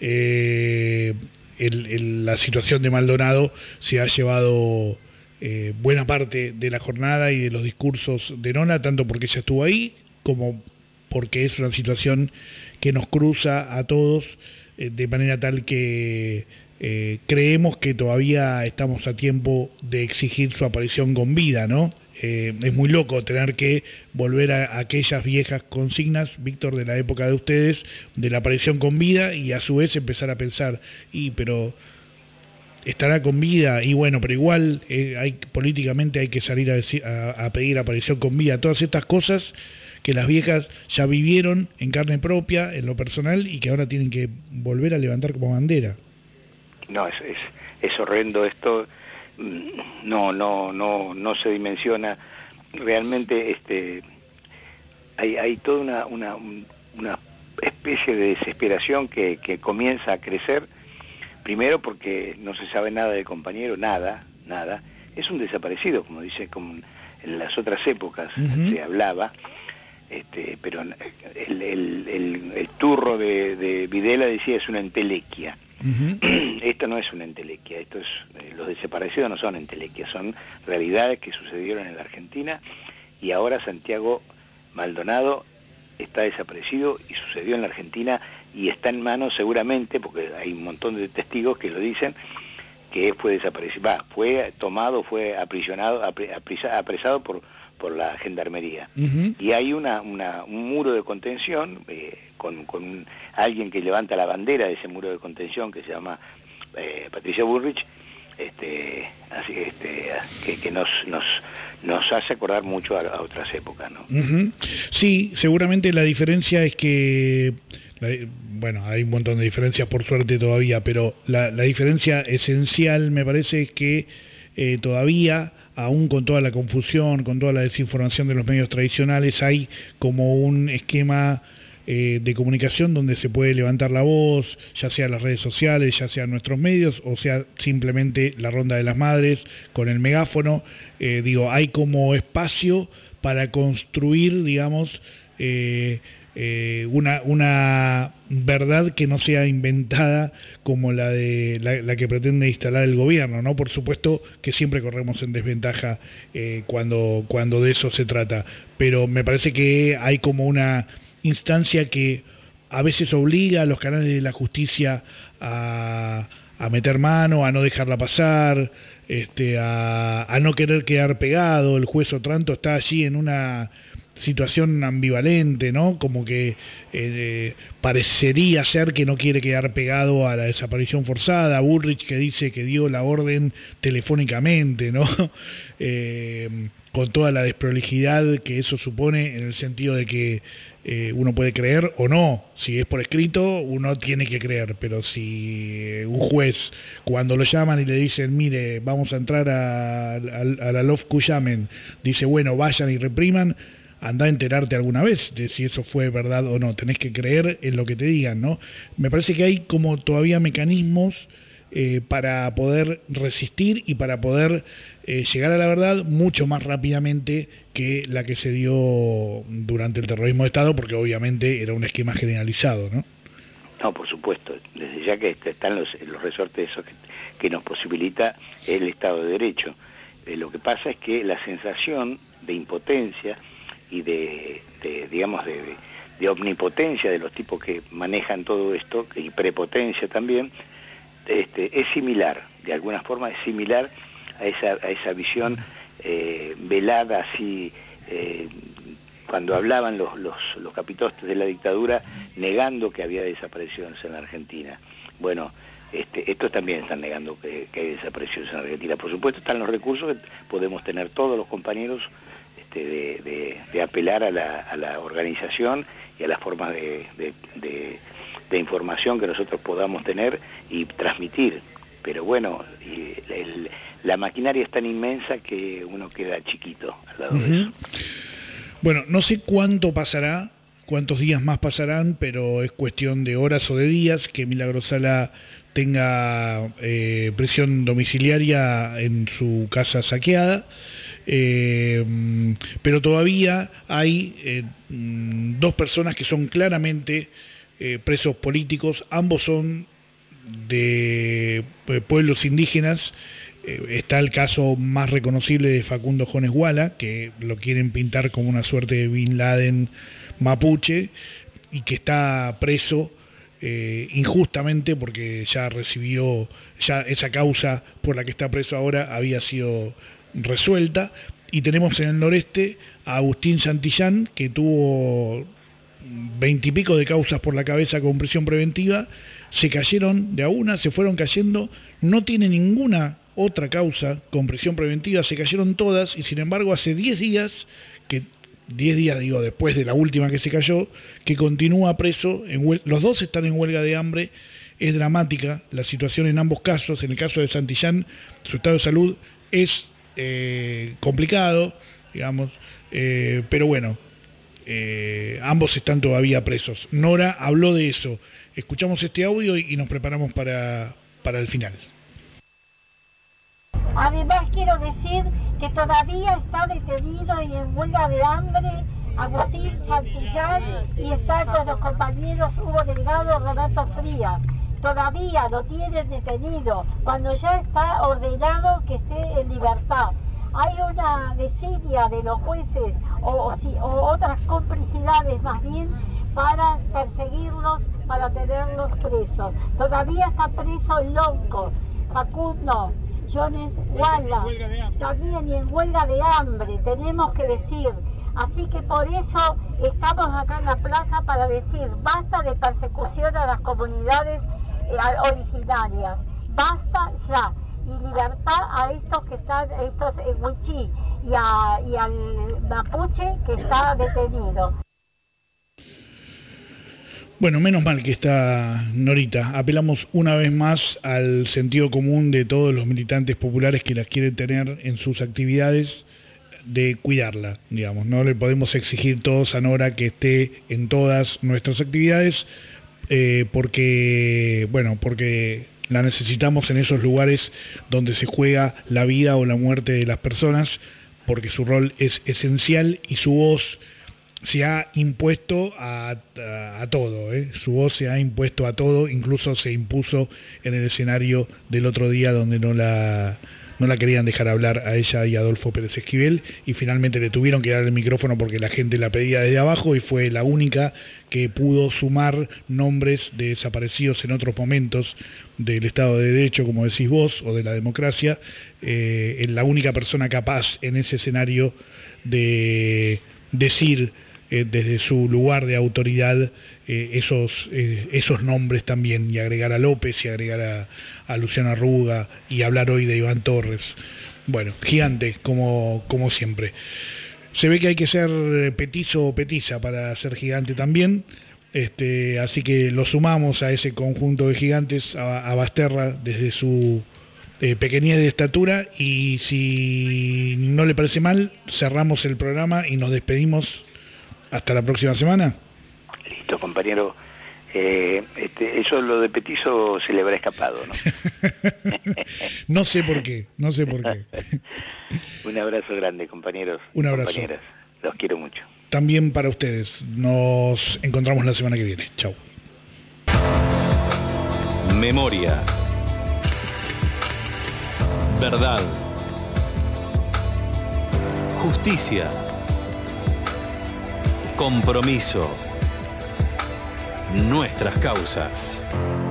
la situación de Maldonado se ha llevado buena parte de la jornada y de los discursos de Nona, tanto porque ella estuvo ahí, como porque es una situación que nos cruza a todos de manera tal que creemos que todavía estamos a tiempo de exigir su aparición con vida, ¿no? Es muy loco tener que volver a aquellas viejas consignas, Víctor, de la época de ustedes, de la aparición con vida, y a su vez empezar a pensar, pero estará con vida, y bueno, pero igual políticamente hay que salir a pedir aparición con vida. Todas estas cosas que las viejas ya vivieron en carne propia, en lo personal, y que ahora tienen que volver a levantar como bandera. No, es horrendo esto. No se dimensiona realmente. Hay toda una especie de desesperación que comienza a crecer, primero porque no se sabe nada del compañero, nada, es un desaparecido, como dice, como en las otras épocas se hablaba, pero el turro de Videla decía es una entelequia. Esto no es una entelequia, los desaparecidos no son entelequias, son realidades que sucedieron en la Argentina, y ahora Santiago Maldonado está desaparecido y sucedió en la Argentina y está en manos seguramente, porque hay un montón de testigos que lo dicen, que fue desaparecido, fue tomado, fue apresado por la gendarmería. Y hay un muro de contención con alguien que levanta la bandera de ese muro de contención, que se llama Patricia Bullrich, que nos hace acordar mucho a otras épocas, ¿no? Sí, seguramente la diferencia es que, bueno, hay un montón de diferencias por suerte todavía, pero la diferencia esencial me parece es que todavía, aún con toda la confusión, con toda la desinformación de los medios tradicionales, hay como un esquema de comunicación donde se puede levantar la voz, ya sea las redes sociales, ya sea nuestros medios, o sea simplemente la Ronda de las Madres con el megáfono. Hay como espacio para construir, digamos, una verdad que no sea inventada como la de la que pretende instalar el gobierno, ¿no? Por supuesto que siempre corremos en desventaja cuando de eso se trata, pero me parece que hay como una instancia que a veces obliga a los canales de la justicia a meter mano, a no dejarla pasar, a no querer quedar pegado. El juez Otranto está allí en una situación ambivalente, ¿no? Como que parecería ser que no quiere quedar pegado a la desaparición forzada. Bullrich, que dice que dio la orden telefónicamente, ¿no? Con toda la desprolijidad que eso supone, en el sentido de que uno puede creer o no. Si es por escrito, uno tiene que creer, pero si un juez, cuando lo llaman y le dicen, mire, vamos a entrar a la LOF Cuyamen, dice, bueno, vayan y repriman, anda a enterarte alguna vez de si eso fue verdad o no. Tenés que creer en lo que te digan, ¿no? Me parece que hay como todavía mecanismos para poder resistir y para poder llegar a la verdad mucho más rápidamente que la que se dio durante el terrorismo de Estado, porque obviamente era un esquema generalizado, ¿no? No, por supuesto, desde ya que están los resortes esos que nos posibilita el Estado de Derecho. Lo que pasa es que la sensación de impotencia y de omnipotencia de los tipos que manejan todo esto, y prepotencia también, es similar, de alguna forma es similar a esa visión velada, así, cuando hablaban los capitostes de la dictadura negando que había desapariciones en la Argentina. Bueno, estos también están negando que hay desapariciones en la Argentina. Por supuesto están los recursos que podemos tener todos los compañeros de apelar a la organización y a las formas de información que nosotros podamos tener y transmitir. Pero bueno, la maquinaria es tan inmensa que uno queda chiquito al lado de eso. Bueno, no sé cuánto pasará, cuántos días más pasarán, pero es cuestión de horas o de días que Milagro Sala tenga prisión domiciliaria en su casa saqueada. Pero todavía hay dos personas que son claramente presos políticos. Ambos son de pueblos indígenas. Está el caso más reconocible de Facundo Jones Wala, que lo quieren pintar como una suerte de Bin Laden mapuche, y que está preso injustamente, porque ya recibió, ya esa causa por la que está preso ahora había sido resuelta. Y tenemos en el noreste a Agustín Santillán, que tuvo 20 y pico de causas por la cabeza con prisión preventiva, se cayeron de a una, se fueron cayendo, no tiene ninguna otra causa con prisión preventiva, se cayeron todas, y sin embargo hace 10 días, digo, después de la última que se cayó, que continúa preso, los dos están en huelga de hambre. Es dramática la situación en ambos casos. En el caso de Santillán, su estado de salud es complicado, digamos, pero bueno, ambos están todavía presos. Nora habló de eso. Escuchamos este audio y nos preparamos para el final. Además quiero decir que todavía está detenido y en huelga de hambre Agustín Santillán, y está con los compañeros Hugo Delgado, Roberto Frías. Todavía lo tienen detenido cuando ya está ordenado que esté en libertad. Hay una desidia de los jueces o otras complicidades más bien para perseguirlos, para tenerlos presos. Todavía está preso el Lonco, Facundo, Jones Walla, también y en huelga de hambre, tenemos que decir. Así que por eso estamos acá en la plaza para decir basta de persecución a las comunidades originarias, basta ya, y libertad a estos que están, estos Huichí y al mapuche que está detenido. Bueno, menos mal que está Norita. Apelamos una vez más al sentido común de todos los militantes populares que las quieren tener en sus actividades, de cuidarla, digamos. No le podemos exigir todos a Nora que esté en todas nuestras actividades, porque la necesitamos en esos lugares donde se juega la vida o la muerte de las personas, porque su rol es esencial y su voz se ha impuesto a todo, su voz se ha impuesto a todo, incluso se impuso en el escenario del otro día donde no la querían dejar hablar a ella y a Adolfo Pérez Esquivel, y finalmente le tuvieron que dar el micrófono porque la gente la pedía desde abajo, y fue la única que pudo sumar nombres de desaparecidos en otros momentos del Estado de Derecho, como decís vos, o de la democracia, la única persona capaz en ese escenario de decir desde su lugar de autoridad esos nombres también, y agregar a López y agregar a Luciano Arruga y hablar hoy de Iván Torres. Bueno, gigante como siempre. Se ve que hay que ser petizo o petiza para ser gigante también, así que lo sumamos a ese conjunto de gigantes, a Basterra desde su pequeñez de estatura, y si no le parece mal, cerramos el programa y nos despedimos hasta la próxima semana. Listo, compañero. Eso lo de petizo se le habrá escapado, ¿no? No sé por qué. Un abrazo grande, compañeros. Un abrazo. Compañeras. Los quiero mucho. También para ustedes. Nos encontramos la semana que viene. Chau. Memoria. Verdad. Justicia. Compromiso. Nuestras causas.